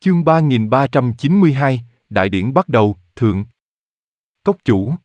Chương 3392, Đại điển bắt đầu, thượng. Cốc chủ.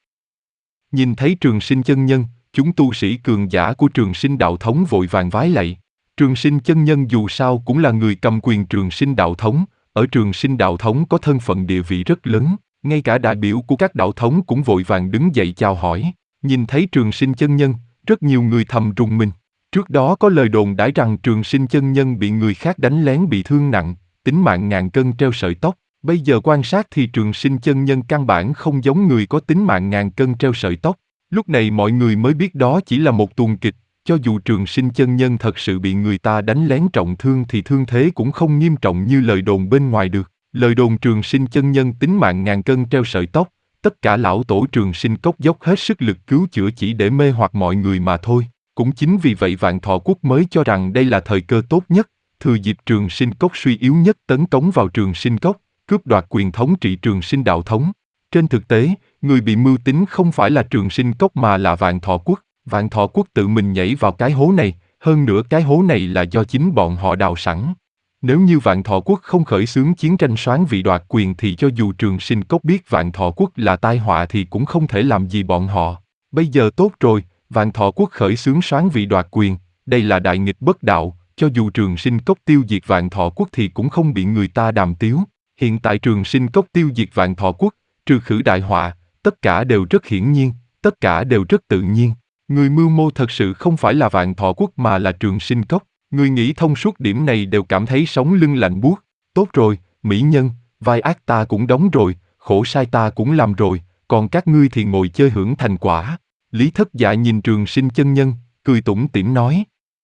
Nhìn thấy Trường Sinh chân nhân, chúng tu sĩ cường giả của Trường Sinh đạo thống vội vàng vái lạy. Trường Sinh chân nhân dù sao cũng là người cầm quyền Trường Sinh đạo thống, ở Trường Sinh đạo thống có thân phận địa vị rất lớn, ngay cả đại biểu của các đạo thống cũng vội vàng đứng dậy chào hỏi. Nhìn thấy Trường Sinh chân nhân, rất nhiều người thầm rùng mình. Trước đó có lời đồn đãi rằng Trường Sinh chân nhân bị người khác đánh lén bị thương nặng, tính mạng ngàn cân treo sợi tóc. Bây giờ quan sát thì Trường Sinh chân nhân căn bản không giống người có tính mạng ngàn cân treo sợi tóc. Lúc này mọi người mới biết đó chỉ là một tuồng kịch, cho dù Trường Sinh chân nhân thật sự bị người ta đánh lén trọng thương thì thương thế cũng không nghiêm trọng như lời đồn bên ngoài được. Lời đồn Trường Sinh chân nhân tính mạng ngàn cân treo sợi tóc, tất cả lão tổ Trường Sinh cốc dốc hết sức lực cứu chữa chỉ để mê hoặc mọi người mà thôi. Cũng chính vì vậy Vạn Thọ Quốc mới cho rằng đây là thời cơ tốt nhất, thừa dịp Trường Sinh cốc suy yếu nhất tấn công vào Trường Sinh cốc, cướp đoạt quyền thống trị Trường Sinh đạo thống. Trên thực tế, người bị mưu tính không phải là Trường Sinh cốc mà là Vạn Thọ Quốc. Vạn Thọ Quốc tự mình nhảy vào cái hố này, hơn nữa cái hố này là do chính bọn họ đào sẵn. Nếu như Vạn Thọ Quốc không khởi xướng chiến tranh soán vị đoạt quyền thì cho dù Trường Sinh cốc biết Vạn Thọ Quốc là tai họa thì cũng không thể làm gì bọn họ. Bây giờ tốt rồi, Vạn Thọ Quốc khởi xướng soán vị đoạt quyền, đây là đại nghịch bất đạo, cho dù Trường Sinh cốc tiêu diệt Vạn Thọ Quốc thì cũng không bị người ta đàm tiếu. Hiện tại Trường Sinh cốc tiêu diệt Vạn Thọ Quốc, trừ khử đại họa, tất cả đều rất hiển nhiên, tất cả đều rất tự nhiên. Người mưu mô thật sự không phải là Vạn Thọ Quốc mà là Trường Sinh cốc. Người nghĩ thông suốt điểm này đều cảm thấy sống lưng lạnh buốt. Tốt rồi, mỹ nhân, vai ác ta cũng đóng rồi, khổ sai ta cũng làm rồi, còn các ngươi thì ngồi chơi hưởng thành quả. Lý Thất Dạ nhìn Trường Sinh chân nhân, cười tủm tỉm nói.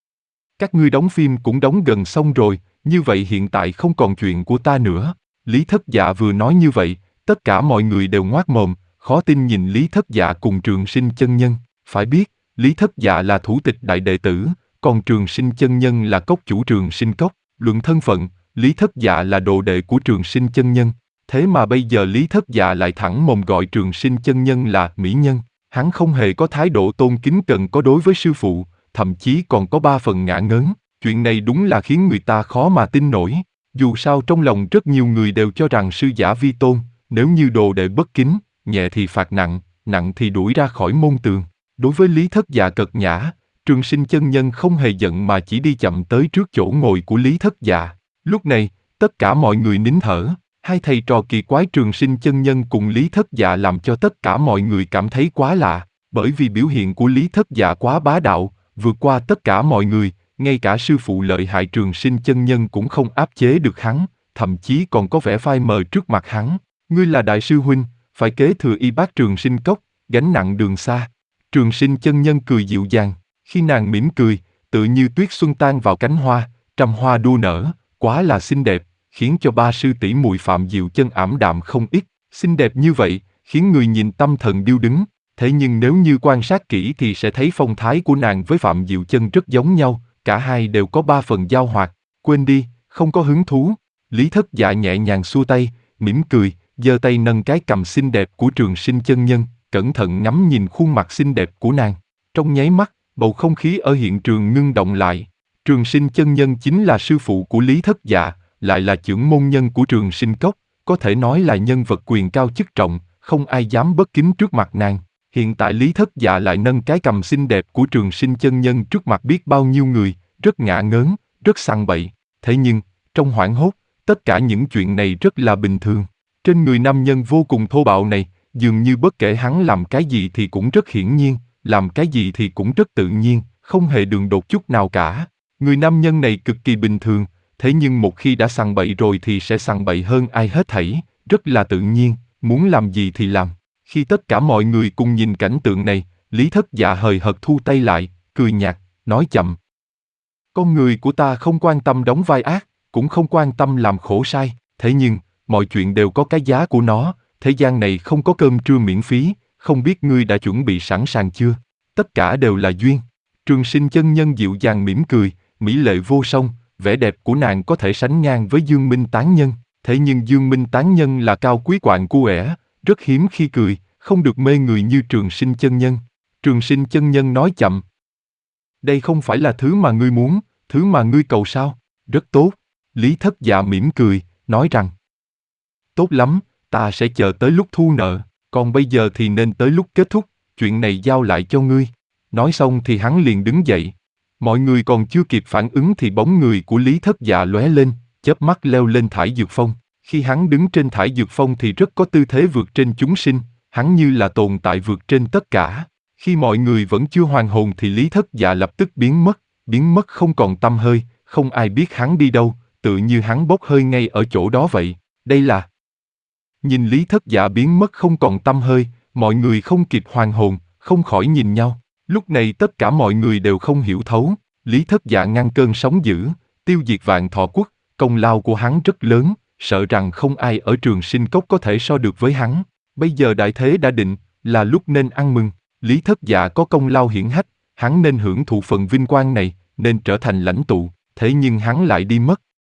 Các ngươi đóng phim cũng đóng gần xong rồi, như vậy hiện tại không còn chuyện của ta nữa. Lý Thất Dạ vừa nói như vậy, tất cả mọi người đều ngoác mồm, khó tin nhìn Lý Thất Dạ cùng Trường Sinh chân nhân. Phải biết, Lý Thất Dạ là thủ tịch đại đệ tử, còn Trường Sinh chân nhân là cốc chủ Trường Sinh cốc. Luận thân phận, Lý Thất Dạ là đồ đệ của Trường Sinh chân nhân. Thế mà bây giờ Lý Thất Dạ lại thẳng mồm gọi Trường Sinh chân nhân là mỹ nhân. Hắn không hề có thái độ tôn kính cần có đối với sư phụ, thậm chí còn có 3 phần ngả ngớn. Chuyện này đúng là khiến người ta khó mà tin nổi. Dù sao trong lòng rất nhiều người đều cho rằng sư giả vi tôn, nếu như đồ đệ bất kính, nhẹ thì phạt nặng, nặng thì đuổi ra khỏi môn tường. Đối với Lý Thất Dạ cợt nhã, Trường Sinh chân nhân không hề giận mà chỉ đi chậm tới trước chỗ ngồi của Lý Thất Dạ. Lúc này, tất cả mọi người nín thở. Hai thầy trò kỳ quái Trường Sinh chân nhân cùng Lý Thất Dạ làm cho tất cả mọi người cảm thấy quá lạ, bởi vì biểu hiện của Lý Thất Dạ quá bá đạo, vượt qua tất cả mọi người, ngay cả sư phụ lợi hại Trường Sinh chân nhân cũng không áp chế được hắn, thậm chí còn có vẻ phai mờ trước mặt hắn. Ngươi là đại sư huynh, phải kế thừa y bát Trường Sinh cốc, gánh nặng đường xa. Trường Sinh chân nhân cười dịu dàng, khi nàng mỉm cười, tự như tuyết xuân tan vào cánh hoa, trăm hoa đua nở, quá là xinh đẹp, khiến cho 3 sư tỷ muội Phạm Diệu Chân ảm đạm không ít. Xinh đẹp như vậy, khiến người nhìn tâm thần điêu đứng. Thế nhưng nếu như quan sát kỹ thì sẽ thấy phong thái của nàng với Phạm Diệu Chân rất giống nhau, cả hai đều có 3 phần giao hoạt. Quên đi, không có hứng thú. Lý Thất Dạ nhẹ nhàng xua tay, mỉm cười, giơ tay nâng cái cằm xinh đẹp của Trường Sinh chân nhân, cẩn thận ngắm nhìn khuôn mặt xinh đẹp của nàng. Trong nháy mắt, bầu không khí ở hiện trường ngưng động lại. Trường Sinh chân nhân chính là sư phụ của Lý Thất Dạ, lại là trưởng môn nhân của Trường Sinh cốc, có thể nói là nhân vật quyền cao chức trọng, không ai dám bất kính trước mặt nàng. Hiện tại Lý Thất Dạ lại nâng cái cằm xinh đẹp của Trường Sinh chân nhân trước mặt biết bao nhiêu người, rất ngả ngớn, rất sằng bậy. Thế nhưng, trong hoảng hốt, tất cả những chuyện này rất là bình thường. Trên người nam nhân vô cùng thô bạo này, dường như bất kể hắn làm cái gì thì cũng rất hiển nhiên, làm cái gì thì cũng rất tự nhiên, không hề đường đột chút nào cả. Người nam nhân này cực kỳ bình thường, thế nhưng một khi đã sằng bậy rồi thì sẽ sằng bậy hơn ai hết thảy, rất là tự nhiên, muốn làm gì thì làm. Khi tất cả mọi người cùng nhìn cảnh tượng này, Lý Thất Dạ hời hợt thu tay lại, cười nhạt, nói chậm. Con người của ta không quan tâm đóng vai ác, cũng không quan tâm làm khổ sai, thế nhưng, mọi chuyện đều có cái giá của nó, thế gian này không có cơm trưa miễn phí, không biết ngươi đã chuẩn bị sẵn sàng chưa? Tất cả đều là duyên. Trường Sinh chân nhân dịu dàng mỉm cười, mỹ lệ vô song, vẻ đẹp của nàng có thể sánh ngang với Dương Minh tán nhân, thế nhưng Dương Minh tán nhân là cao quý quạng cu ẻ, rất hiếm khi cười, không được mê người như Trường Sinh chân nhân. Trường Sinh chân nhân nói chậm. Đây không phải là thứ mà ngươi muốn, thứ mà ngươi cầu sao? Rất tốt. Lý Thất Dạ mỉm cười, nói rằng: tốt lắm, ta sẽ chờ tới lúc thu nợ, còn bây giờ thì nên tới lúc kết thúc, chuyện này giao lại cho ngươi. Nói xong thì hắn liền đứng dậy. Mọi người còn chưa kịp phản ứng thì bóng người của Lý Thất Dạ lóe lên, chớp mắt leo lên thải dược phong. Khi hắn đứng trên thải dược phong thì rất có tư thế vượt trên chúng sinh, hắn như là tồn tại vượt trên tất cả. Khi mọi người vẫn chưa hoàn hồn thì Lý Thất Dạ lập tức biến mất không còn tăm hơi, không ai biết hắn đi đâu, tự như hắn bốc hơi ngay ở chỗ đó vậy. Đây là... Nhìn Lý Thất Dạ biến mất không còn tăm hơi, mọi người không kịp hoàn hồn, không khỏi nhìn nhau. Lúc này tất cả mọi người đều không hiểu thấu, Lý Thất Dạ ngăn cơn sóng dữ, tiêu diệt Vạn Thọ Quốc, công lao của hắn rất lớn, sợ rằng không ai ở Trường Sinh Cốc có thể so được với hắn. Bây giờ đại thế đã định, là lúc nên ăn mừng. Lý Thất Dạ có công lao hiển hách, hắn nên hưởng thụ phần vinh quang này, nên trở thành lãnh tụ, thế nhưng hắn lại đi mất.